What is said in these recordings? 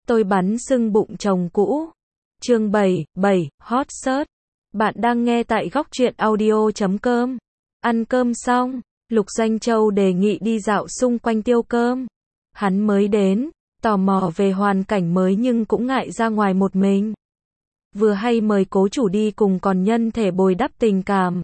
Tôi bắn sưng bụng chồng cũ. Chương 7, Hot Search. Bạn đang nghe tại góc truyện audio.com. Ăn cơm xong, Lục Doanh Châu đề nghị đi dạo xung quanh Tiêu Cơm. Hắn mới đến, tò mò về hoàn cảnh mới nhưng cũng ngại ra ngoài một mình. Vừa hay mời cố chủ đi cùng còn nhân thể bồi đắp tình cảm.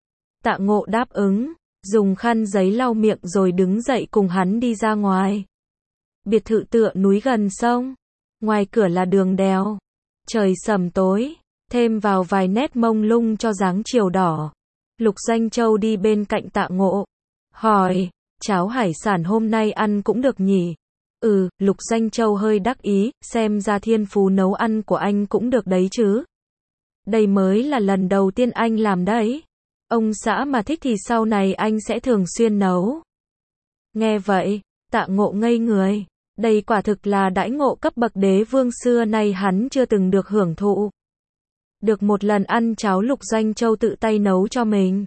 Tạ Ngộ đáp ứng, dùng khăn giấy lau miệng rồi đứng dậy cùng hắn đi ra ngoài. Biệt thự tựa núi gần sông, ngoài cửa là đường đèo. Trời sầm tối, thêm vào vài nét mông lung cho dáng chiều đỏ. Lục Doanh Châu đi bên cạnh Tạ Ngộ, hỏi, cháo hải sản hôm nay ăn cũng được nhỉ? Lục Doanh Châu hơi đắc ý, xem ra thiên phú nấu ăn của anh cũng được đấy chứ. Đây mới là lần đầu tiên anh làm đấy. Ông xã mà thích thì sau này anh sẽ thường xuyên nấu. Nghe vậy, Tạ Ngộ ngây người. Đây quả thực là đãi ngộ cấp bậc đế vương xưa nay hắn chưa từng được hưởng thụ. Được một lần ăn cháo Lục Doanh Châu tự tay nấu cho mình.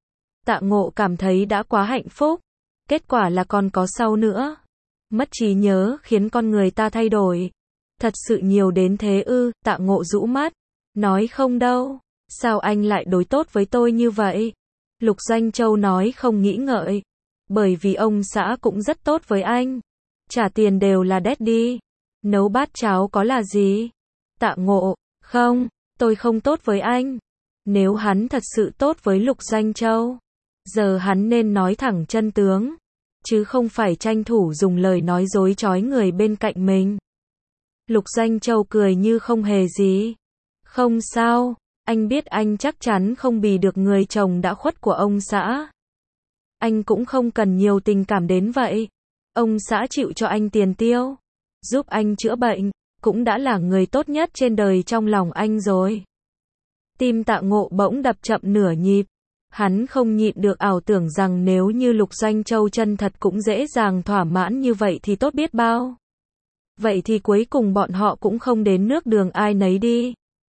Tạ Ngộ cảm thấy đã quá hạnh phúc. Kết quả là còn có sau nữa. Mất trí nhớ khiến con người ta thay đổi. Thật sự nhiều đến thế ư? Tạ Ngộ rũ mắt. Nói không đâu. Sao anh lại đối tốt với tôi như vậy? Lục Doanh Châu nói không nghĩ ngợi. Bởi vì ông xã cũng rất tốt với anh. Trả tiền đều là daddy. Nấu bát cháo có là gì? Tạ Ngộ, không, tôi không tốt với anh. Nếu hắn thật sự tốt với Lục Doanh Châu, giờ hắn nên nói thẳng chân tướng, chứ không phải tranh thủ dùng lời nói dối chói người bên cạnh mình. Lục Doanh Châu cười như không hề gì. Không sao, anh biết anh chắc chắn không bì được người chồng đã khuất của ông xã. Anh cũng không cần nhiều tình cảm đến vậy. Ông xã chịu cho anh tiền tiêu, giúp anh chữa bệnh, cũng đã là người tốt nhất trên đời trong lòng anh rồi. Tim Tạ Ngộ bỗng đập chậm nửa nhịp. Hắn không nhịn được ảo tưởng rằng nếu như Lục Doanh Châu chân thật cũng dễ dàng thỏa mãn như vậy thì tốt biết bao. Vậy thì cuối cùng bọn họ cũng không đến nước đường ai nấy đi.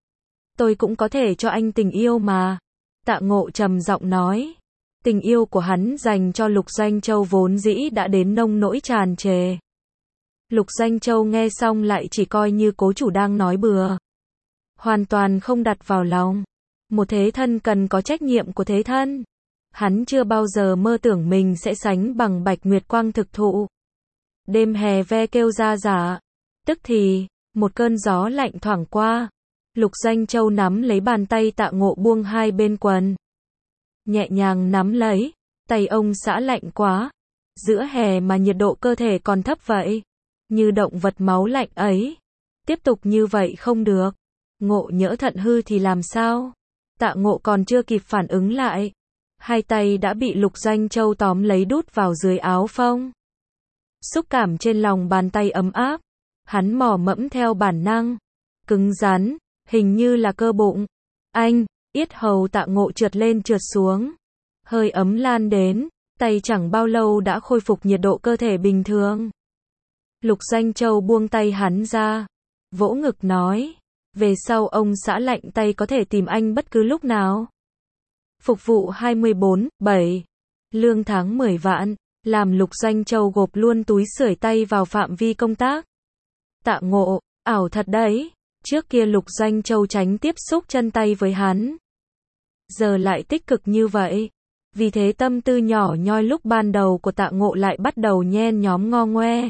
Tôi cũng có thể cho anh tình yêu mà. Tạ Ngộ trầm giọng nói. Tình yêu của hắn dành cho Lục Doanh Châu vốn dĩ đã đến nông nỗi tràn trề. Lục Doanh Châu nghe xong lại chỉ coi như cố chủ đang nói bừa. Hoàn toàn không đặt vào lòng. Một thế thân cần có trách nhiệm của thế thân. Hắn chưa bao giờ mơ tưởng mình sẽ sánh bằng Bạch Nguyệt Quang thực thụ. Đêm hè ve kêu ra rả. Tức thì, một cơn gió lạnh thoảng qua. Lục Doanh Châu nắm lấy bàn tay Tạ Ngộ buông hai bên quần. Nhẹ nhàng nắm lấy, tay ông xã lạnh quá. Giữa hè mà nhiệt độ cơ thể còn thấp vậy. Như động vật máu lạnh ấy. Tiếp tục như vậy không được. Ngộ nhỡ thận hư thì làm sao? Tạ Ngộ còn chưa kịp phản ứng lại. Hai tay đã bị Lục Doanh Châu tóm lấy đút vào dưới áo phông. Xúc cảm trên lòng bàn tay ấm áp. Hắn mò mẫm theo bản năng. Cứng rắn, hình như là cơ bụng. Anh! Yết hầu Tạ Ngộ trượt lên trượt xuống. Hơi ấm lan đến, tay chẳng bao lâu đã khôi phục nhiệt độ cơ thể bình thường. Lục Doanh Châu buông tay hắn ra, vỗ ngực nói, về sau ông xã lạnh tay có thể tìm anh bất cứ lúc nào. Phục vụ 24/7, lương tháng 10 vạn, làm Lục Doanh Châu gộp luôn túi sưởi tay vào phạm vi công tác. Tạ Ngộ, ảo thật đấy, trước kia Lục Doanh Châu tránh tiếp xúc chân tay với hắn. Giờ lại tích cực như vậy. Vì thế tâm tư nhỏ nhoi lúc ban đầu của Tạ Ngộ lại bắt đầu nhen nhóm ngo ngoe.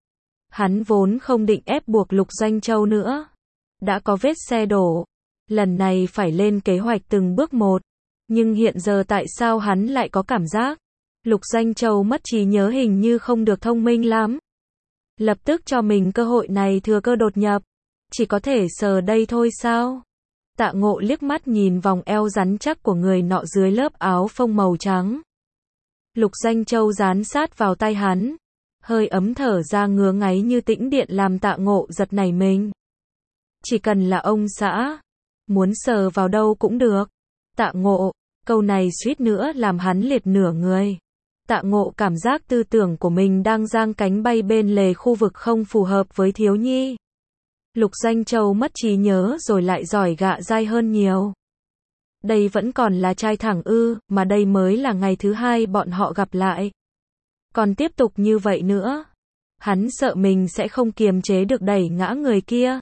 Hắn vốn không định ép buộc Lục Doanh Châu nữa. Đã có vết xe đổ. Lần này phải lên kế hoạch từng bước một. Nhưng hiện giờ tại sao hắn lại có cảm giác Lục Doanh Châu mất trí nhớ hình như không được thông minh lắm. Lập tức cho mình cơ hội này thừa cơ đột nhập. Chỉ có thể sờ đây thôi sao? Tạ Ngộ liếc mắt nhìn vòng eo rắn chắc của người nọ dưới lớp áo phông màu trắng. Lục Doanh Châu dán sát vào tay hắn. Hơi ấm thở ra ngứa ngáy như tĩnh điện làm Tạ Ngộ giật nảy mình. Chỉ cần là ông xã. Muốn sờ vào đâu cũng được. Tạ Ngộ, câu này suýt nữa làm hắn liệt nửa người. Tạ Ngộ cảm giác tư tưởng của mình đang giang cánh bay bên lề khu vực không phù hợp với thiếu nhi. Lục Doanh Châu mất trí nhớ rồi lại giỏi gạ dai hơn nhiều. Đây vẫn còn là trai thẳng ư, mà đây mới là ngày thứ hai bọn họ gặp lại. Còn tiếp tục như vậy nữa, Hắn sợ mình sẽ không kiềm chế được đẩy ngã người kia.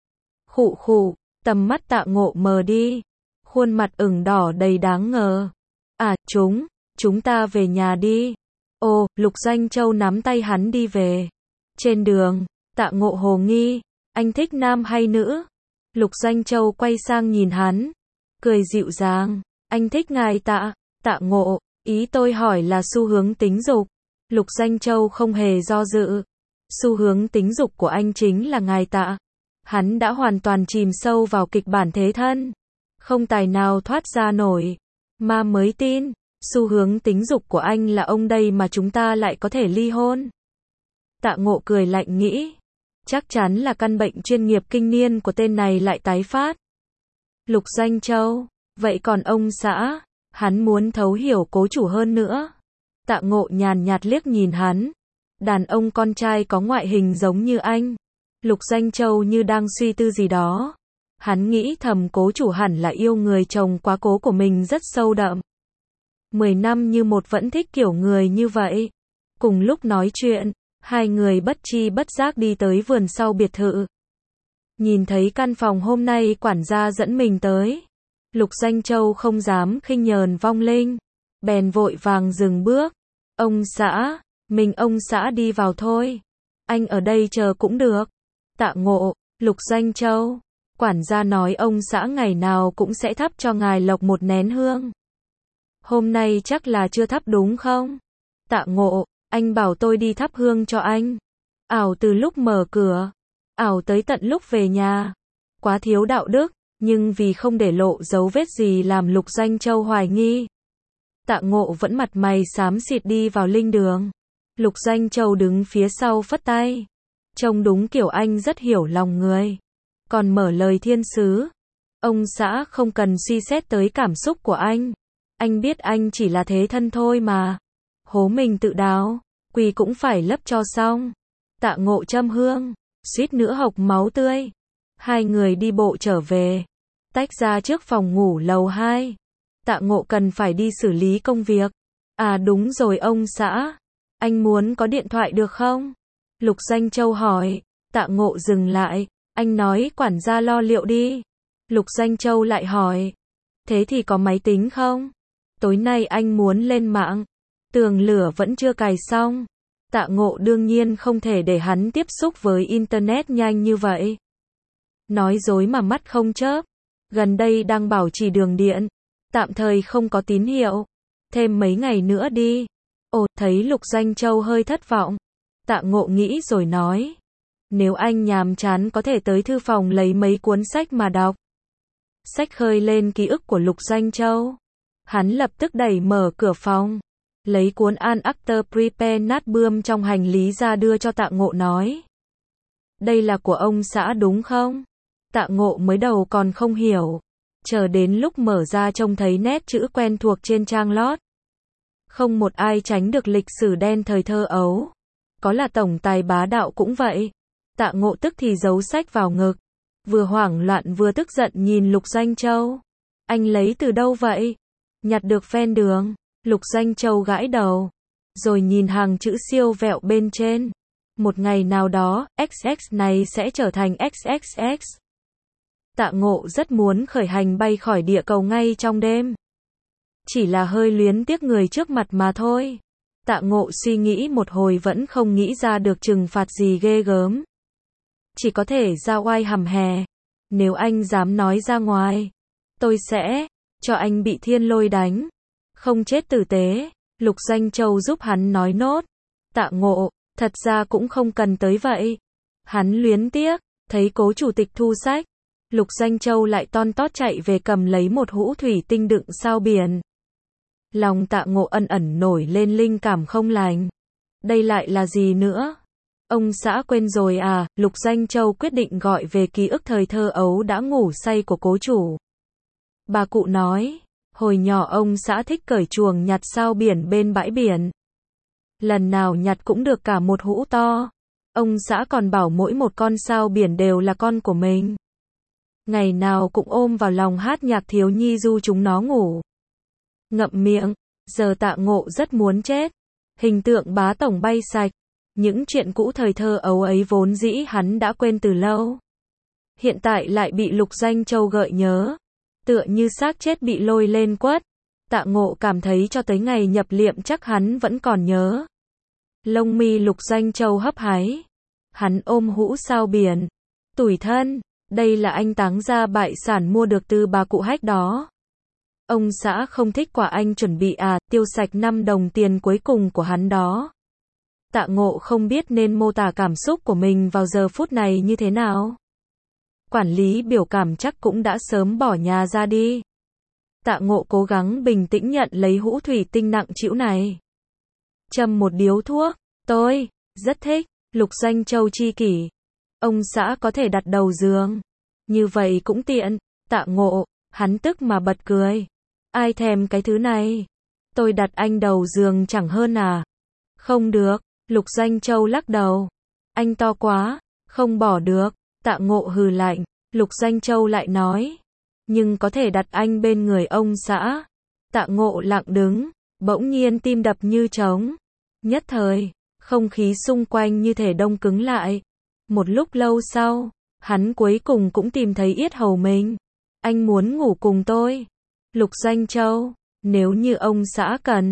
Khụ khụ, tầm mắt Tạ Ngộ mờ đi. Khuôn mặt ửng đỏ đầy đáng ngờ. À, chúng ta về nhà đi. Ồ, Lục Doanh Châu nắm tay hắn đi về. Trên đường, Tạ Ngộ hồ nghi. Anh thích nam hay nữ? Lục Doanh Châu quay sang nhìn hắn. Cười dịu dàng. Anh thích ngài Tạ. Tạ Ngộ, ý tôi hỏi là xu hướng tính dục. Lục Doanh Châu không hề do dự. Xu hướng tính dục của anh chính là ngài Tạ. Hắn đã hoàn toàn chìm sâu vào kịch bản thế thân. Không tài nào thoát ra nổi. Mà mới tin, xu hướng tính dục của anh là ông đây mà chúng ta lại có thể ly hôn. Tạ Ngộ cười lạnh nghĩ. Chắc chắn là căn bệnh chuyên nghiệp kinh niên của tên này lại tái phát. Lục Doanh Châu, vậy còn ông xã? Hắn muốn thấu hiểu cố chủ hơn nữa. Tạ Ngộ nhàn nhạt liếc nhìn hắn. Đàn ông con trai có ngoại hình giống như anh. Lục Doanh Châu như đang suy tư gì đó. Hắn nghĩ thầm cố chủ hẳn là yêu người chồng quá cố của mình rất sâu đậm. 10 năm như một vẫn thích kiểu người như vậy. Cùng lúc nói chuyện, hai người bất chi bất giác đi tới vườn sau biệt thự. Nhìn thấy căn phòng hôm nay quản gia dẫn mình tới. Lục Doanh Châu không dám khinh nhờn vong linh. Bèn vội vàng dừng bước. Ông xã, ông xã đi vào thôi. Anh ở đây chờ cũng được. Tạ Ngộ, Lục Doanh Châu. Quản gia nói ông xã ngày nào cũng sẽ thắp cho ngài lộc một nén hương. Hôm nay chắc là chưa thắp đúng không? Tạ Ngộ, anh bảo tôi đi thắp hương cho anh. Ảo từ lúc mở cửa, ảo tới tận lúc về nhà. Quá thiếu đạo đức, nhưng vì không để lộ dấu vết gì làm Lục Doanh Châu hoài nghi. Tạ Ngộ vẫn mặt mày xám xịt đi vào linh đường. Lục Doanh Châu đứng phía sau phất tay. Trông đúng kiểu anh rất hiểu lòng người. Còn mở lời thiên sứ. Ông xã không cần suy xét tới cảm xúc của anh. Anh biết anh chỉ là thế thân thôi mà. Hố mình tự đào, quỳ cũng phải lấp cho xong. Tạ Ngộ châm hương, suýt nữa hộc máu tươi. Hai người đi bộ trở về. Tách ra trước phòng ngủ lầu 2. Tạ Ngộ cần phải đi xử lý công việc. À đúng rồi ông xã. Anh muốn có điện thoại được không? Lục Doanh Châu hỏi. Tạ Ngộ dừng lại. Anh nói quản gia lo liệu đi. Lục Doanh Châu lại hỏi. Thế thì có máy tính không? Tối nay anh muốn lên mạng. Tường lửa vẫn chưa cài xong. Tạ Ngộ đương nhiên không thể để hắn tiếp xúc với Internet nhanh như vậy. Nói dối mà mắt không chớp. Gần đây đang bảo trì đường điện. Tạm thời không có tín hiệu. Thêm mấy ngày nữa đi. Ồ, thấy Lục Doanh Châu hơi thất vọng. Tạ Ngộ nghĩ rồi nói. Nếu anh nhàm chán có thể tới thư phòng lấy mấy cuốn sách mà đọc. Sách khơi lên ký ức của Lục Doanh Châu. Hắn lập tức đẩy mở cửa phòng. Lấy cuốn An Actor Prepare nát bươm trong hành lý ra đưa cho Tạ Ngộ nói. Đây là của ông xã đúng không? Tạ Ngộ mới đầu còn không hiểu. Chờ đến lúc mở ra trông thấy nét chữ quen thuộc trên trang lót. Không một ai tránh được lịch sử đen thời thơ ấu. Có là tổng tài bá đạo cũng vậy. Tạ Ngộ tức thì giấu sách vào ngực. Vừa hoảng loạn vừa tức giận nhìn Lục Doanh Châu. Anh lấy từ đâu vậy? Nhặt được ven đường. Lục Doanh Châu gãi đầu. Rồi nhìn hàng chữ siêu vẹo bên trên. Một ngày nào đó, XX này sẽ trở thành XXX. Tạ Ngộ rất muốn khởi hành bay khỏi địa cầu ngay trong đêm. Chỉ là hơi luyến tiếc người trước mặt mà thôi. Tạ Ngộ suy nghĩ một hồi vẫn không nghĩ ra được trừng phạt gì ghê gớm. Chỉ có thể ra oai hầm hè. Nếu anh dám nói ra ngoài, tôi sẽ cho anh bị thiên lôi đánh. Không chết tử tế. Lục Doanh Châu giúp hắn nói nốt. Tạ Ngộ, thật ra cũng không cần tới vậy. Hắn luyến tiếc, thấy cố chủ tịch thu sách. Lục Doanh Châu lại ton tót chạy về cầm lấy một hũ thủy tinh đựng sao biển. Lòng Tạ Ngộ ẩn ẩn nổi lên linh cảm không lành. Đây lại là gì nữa? Ông xã quên rồi à? Lục Doanh Châu quyết định gọi về ký ức thời thơ ấu đã ngủ say của cố chủ. Bà cụ nói, hồi nhỏ ông xã thích cởi chuồng nhặt sao biển bên bãi biển. Lần nào nhặt cũng được cả một hũ to. Ông xã còn bảo mỗi một con sao biển đều là con của mình. Ngày nào cũng ôm vào lòng hát nhạc thiếu nhi du chúng nó ngủ. Ngậm miệng, giờ Tạ Ngộ rất muốn chết. Hình tượng bá tổng bay sạch. Những chuyện cũ thời thơ ấu ấy vốn dĩ hắn đã quên từ lâu. Hiện tại lại bị Lục Doanh Châu gợi nhớ. Tựa như xác chết bị lôi lên quất. Tạ Ngộ cảm thấy cho tới ngày nhập liệm chắc hắn vẫn còn nhớ. Lông mi Lục Doanh Châu hấp háy. Hắn ôm hũ sao biển. Tủi thân, đây là anh táng ra bại sản mua được từ bà cụ Hách đó. Ông xã không thích quả anh chuẩn bị tiêu sạch 5 đồng tiền cuối cùng của hắn đó. Tạ Ngộ không biết nên mô tả cảm xúc của mình vào giờ phút này như thế nào. Quản lý biểu cảm chắc cũng đã sớm bỏ nhà ra đi. Tạ Ngộ cố gắng bình tĩnh nhận lấy hũ thủy tinh nặng trĩu này. Châm một điếu thuốc, tôi rất thích. Lục Doanh Châu chi kỷ. Ông xã có thể đặt đầu giường. Như vậy cũng tiện. Tạ Ngộ, hắn tức mà bật cười. Ai thèm cái thứ này? Tôi đặt anh đầu giường chẳng hơn à? Không được. Lục Doanh Châu lắc đầu. Anh to quá, không bỏ được. Tạ Ngộ hừ lạnh. Lục Doanh Châu lại nói. Nhưng có thể đặt anh bên người ông xã. Tạ Ngộ lặng đứng. Bỗng nhiên tim đập như trống. Nhất thời, không khí xung quanh như thể đông cứng lại. Một lúc lâu sau, hắn cuối cùng cũng tìm thấy yết hầu mình. Anh muốn ngủ cùng tôi. Lục Doanh Châu, nếu như ông xã cần,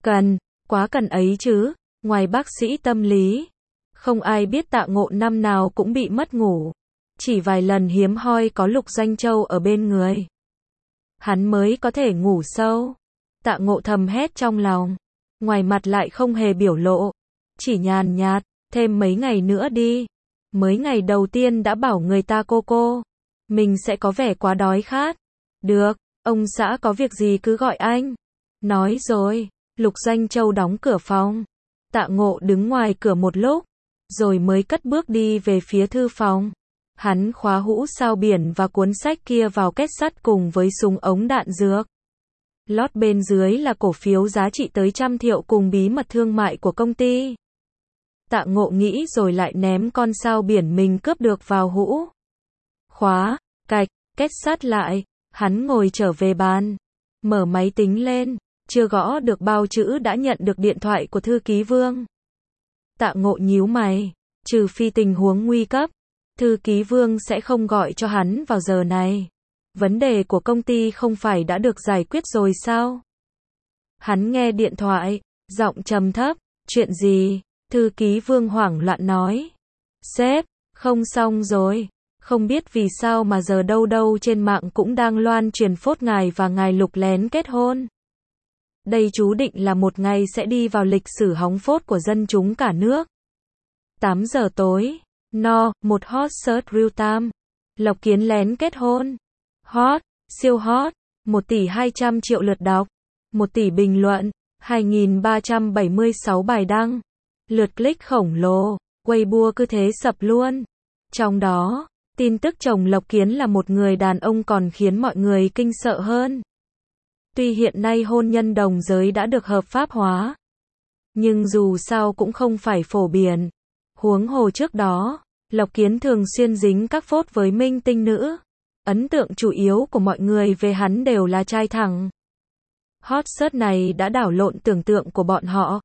quá cần ấy chứ, ngoài bác sĩ tâm lý. Không ai biết Tạ Ngộ năm nào cũng bị mất ngủ. Chỉ vài lần hiếm hoi có Lục Doanh Châu ở bên người. Hắn mới có thể ngủ sâu. Tạ Ngộ thầm hét trong lòng. Ngoài mặt lại không hề biểu lộ. Chỉ nhàn nhạt, thêm mấy ngày nữa đi. Mới ngày đầu tiên đã bảo người ta cô. Mình sẽ có vẻ quá đói khát. Được, ông xã có việc gì cứ gọi anh. Nói rồi, Lục Doanh Châu đóng cửa phòng. Tạ Ngộ đứng ngoài cửa một lúc, rồi mới cất bước đi về phía thư phòng. Hắn khóa hũ sao biển và cuốn sách kia vào kết sắt cùng với súng ống đạn dược. Lót bên dưới là cổ phiếu giá trị tới 100 triệu cùng bí mật thương mại của công ty. Tạ Ngộ nghĩ rồi lại ném con sao biển mình cướp được vào hũ. Khóa, cạch, kết sắt lại. Hắn ngồi trở về bàn. Mở máy tính lên. Chưa gõ được bao chữ đã nhận được điện thoại của thư ký Vương. Tạ Ngộ nhíu mày. Trừ phi tình huống nguy cấp, thư ký Vương sẽ không gọi cho hắn vào giờ này. Vấn đề của công ty không phải đã được giải quyết rồi sao? Hắn nghe điện thoại, giọng trầm thấp. Chuyện gì? Thư ký Vương hoảng loạn nói. Sếp, không xong rồi. Không biết vì sao mà giờ đâu trên mạng cũng đang loan truyền phốt ngài và ngài Lục lén kết hôn. Đây chú định là một ngày sẽ đi vào lịch sử hóng phốt của dân chúng cả nước. 8 giờ tối. Một hot search real time. Lộc Kiến lén kết hôn. Hot, siêu hot. 1 tỷ 200 triệu lượt đọc. 1 tỷ bình luận. 2.376 bài đăng. Lượt click khổng lồ. Weibo cứ thế sập luôn. Trong đó, tin tức chồng Lộc Kiến là một người đàn ông còn khiến mọi người kinh sợ hơn. Tuy hiện nay hôn nhân đồng giới đã được hợp pháp hóa, nhưng dù sao cũng không phải phổ biến. Huống hồ trước đó, Lộc Kiến thường xuyên dính các phốt với minh tinh nữ. Ấn tượng chủ yếu của mọi người về hắn đều là trai thẳng. Hot search này đã đảo lộn tưởng tượng của bọn họ.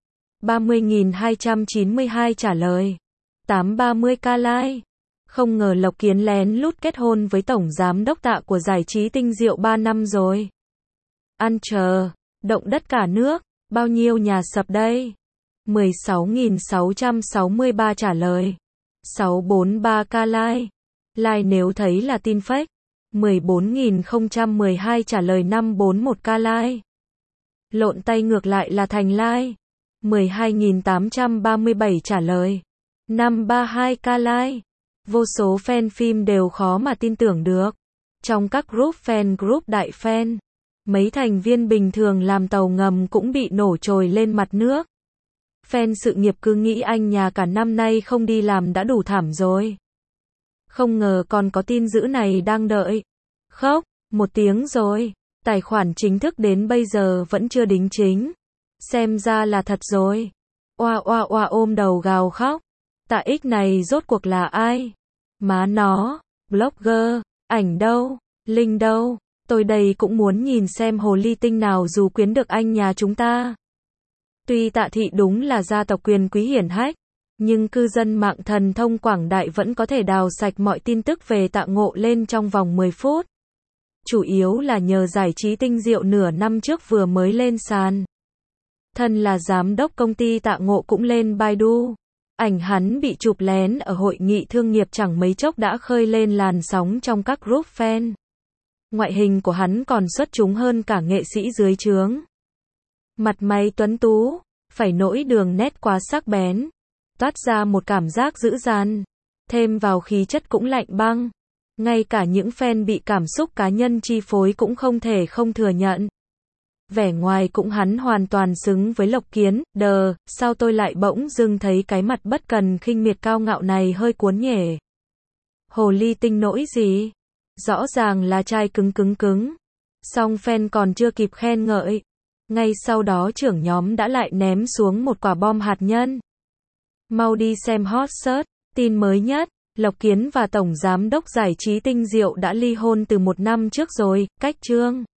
30.292 trả lời. 830k like. Không ngờ Lộc Kiến lén lút kết hôn với tổng giám đốc Tạ của giải trí Tinh Diệu 3 năm rồi. Ăn chờ, động đất cả nước, bao nhiêu nhà sập đây? 16.663 trả lời. 643k like. Like nếu thấy là tin fake. 14.012 trả lời 541k like. Lộn tay ngược lại là thành like. 12.837 trả lời. 532k like. Vô số fan phim đều khó mà tin tưởng được. Trong các group fan group đại fan, mấy thành viên bình thường làm tàu ngầm cũng bị nổ trồi lên mặt nước. Fan sự nghiệp cứ nghĩ anh nhà cả năm nay không đi làm đã đủ thảm rồi. Không ngờ còn có tin dữ này đang đợi. Khóc, 1 tiếng rồi. Tài khoản chính thức đến bây giờ vẫn chưa đính chính. Xem ra là thật rồi. Oa ôm đầu gào khóc. Tạ X này rốt cuộc là ai? Má nó, blogger, ảnh đâu, link đâu? Tôi đây cũng muốn nhìn xem hồ ly tinh nào dù quyến được anh nhà chúng ta. Tuy Tạ Thị đúng là gia tộc quyền quý hiển hách, Nhưng cư dân mạng thần thông quảng đại vẫn có thể đào sạch mọi tin tức về Tạ Ngộ lên trong vòng 10 phút. Chủ yếu là nhờ giải trí tinh diệu nửa năm trước vừa mới lên sàn. Thân là giám đốc công ty Tạ Ngộ cũng lên Baidu. Ảnh hắn bị chụp lén ở hội nghị thương nghiệp chẳng mấy chốc đã khơi lên làn sóng trong các group fan. Ngoại hình của hắn còn xuất chúng hơn cả nghệ sĩ dưới trướng. Mặt mày tuấn tú, phải nỗi đường nét quá sắc bén, toát ra một cảm giác dữ dằn, thêm vào khí chất cũng lạnh băng. Ngay cả những fan bị cảm xúc cá nhân chi phối cũng không thể không thừa nhận. Vẻ ngoài cũng hắn hoàn toàn xứng với Lộc Kiến, sao tôi lại bỗng dưng thấy cái mặt bất cần khinh miệt cao ngạo này hơi cuốn nhỉ? Hồ ly tinh nỗi gì? Rõ ràng là trai cứng. Song fan còn chưa kịp khen ngợi. Ngay sau đó trưởng nhóm đã lại ném xuống một quả bom hạt nhân. Mau đi xem hot search, tin mới nhất. Lộc Kiến và Tổng Giám đốc giải trí Tinh Diệu đã ly hôn từ 1 năm trước rồi, cách chương